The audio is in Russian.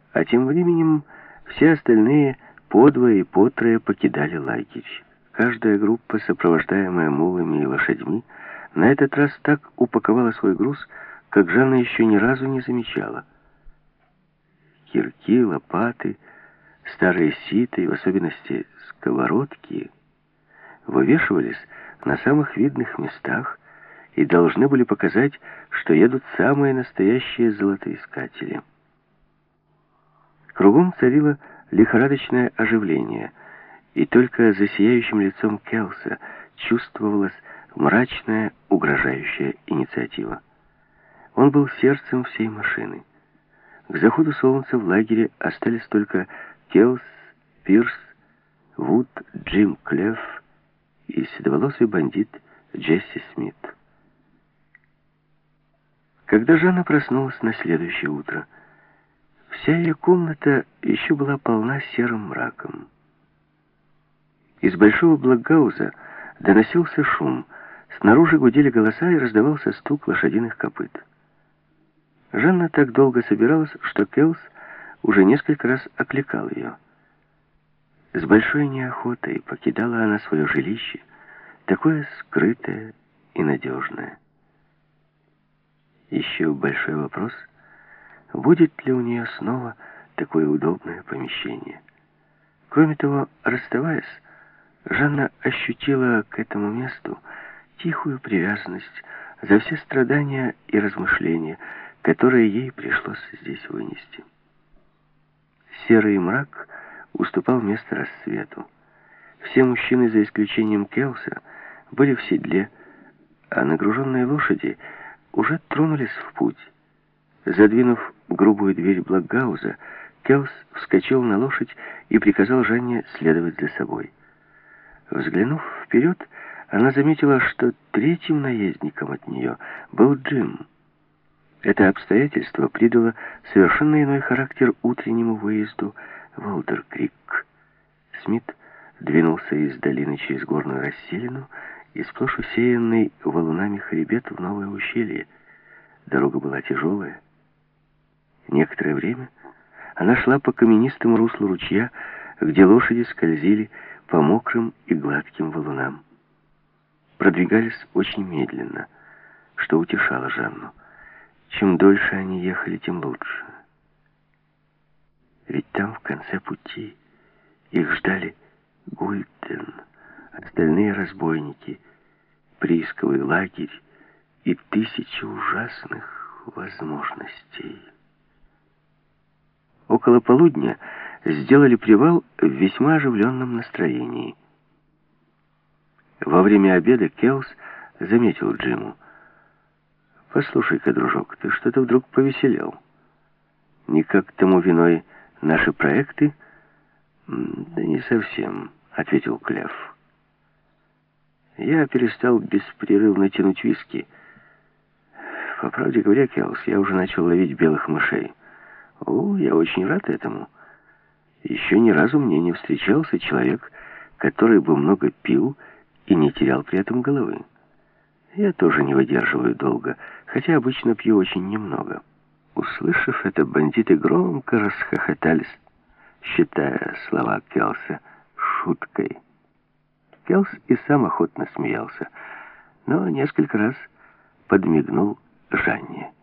А тем временем все остальные по двое и по трое покидали лагерь. Каждая группа, сопровождаемая мулами и лошадьми, на этот раз так упаковала свой груз, как Жанна еще ни разу не замечала. Кирки, лопаты, старые ситы, и в особенности сковородки, вывешивались на самых видных местах и должны были показать, что едут самые настоящие золотоискатели. Кругом царило лихорадочное оживление, и только за сияющим лицом Келса чувствовалась мрачная, угрожающая инициатива. Он был сердцем всей машины. К заходу солнца в лагере остались только Келс, Пирс, Вуд, Джим Клефф и седоволосый бандит Джесси Смит. Когда Жанна проснулась на следующее утро, вся ее комната еще была полна серым мраком. Из большого блокгауза доносился шум, снаружи гудели голоса и раздавался стук лошадиных копыт. Жанна так долго собиралась, что Келс уже несколько раз окликал ее. С большой неохотой покидала она свое жилище, такое скрытое и надежное. Еще большой вопрос, будет ли у нее снова такое удобное помещение. Кроме того, расставаясь, Жанна ощутила к этому месту тихую привязанность за все страдания и размышления, которые ей пришлось здесь вынести. Серый мрак уступал место рассвету. Все мужчины, за исключением Келса, были в седле, а нагруженные лошади уже тронулись в путь. Задвинув грубую дверь блокгауза, Келс вскочил на лошадь и приказал Жанне следовать за собой. Взглянув вперед, она заметила, что третьим наездником от нее был Джим. Это обстоятельство придало совершенно иной характер утреннему выезду в Олдер-Крик. Смит двинулся из долины через горную расселину и сплошь усеянный валунами хребет в новое ущелье. Дорога была тяжелая. Некоторое время она шла по каменистому руслу ручья, где лошади скользили по мокрым и гладким валунам. Продвигались очень медленно, что утешало Жанну. Чем дольше они ехали, тем лучше. Ведь там, в конце пути, их ждали Гультен, остальные разбойники, приисковый лагерь и тысячи ужасных возможностей. Около полудня сделали привал в весьма оживленном настроении. Во время обеда Келс заметил Джиму: «Послушай-ка, дружок, ты что-то вдруг повеселел. Никак тому виной наши проекты?» «Да не совсем», — ответил Клефф. «Я перестал беспрерывно тянуть виски. По правде говоря, Келс, я уже начал ловить белых мышей. О, я очень рад этому. Еще ни разу мне не встречался человек, который бы много пил и не терял при этом головы. Я тоже не выдерживаю долго, хотя обычно пью очень немного». Услышав это, бандиты громко расхохотались, считая слова Келса шуткой. Келс и сам охотно смеялся, но несколько раз подмигнул Жанне.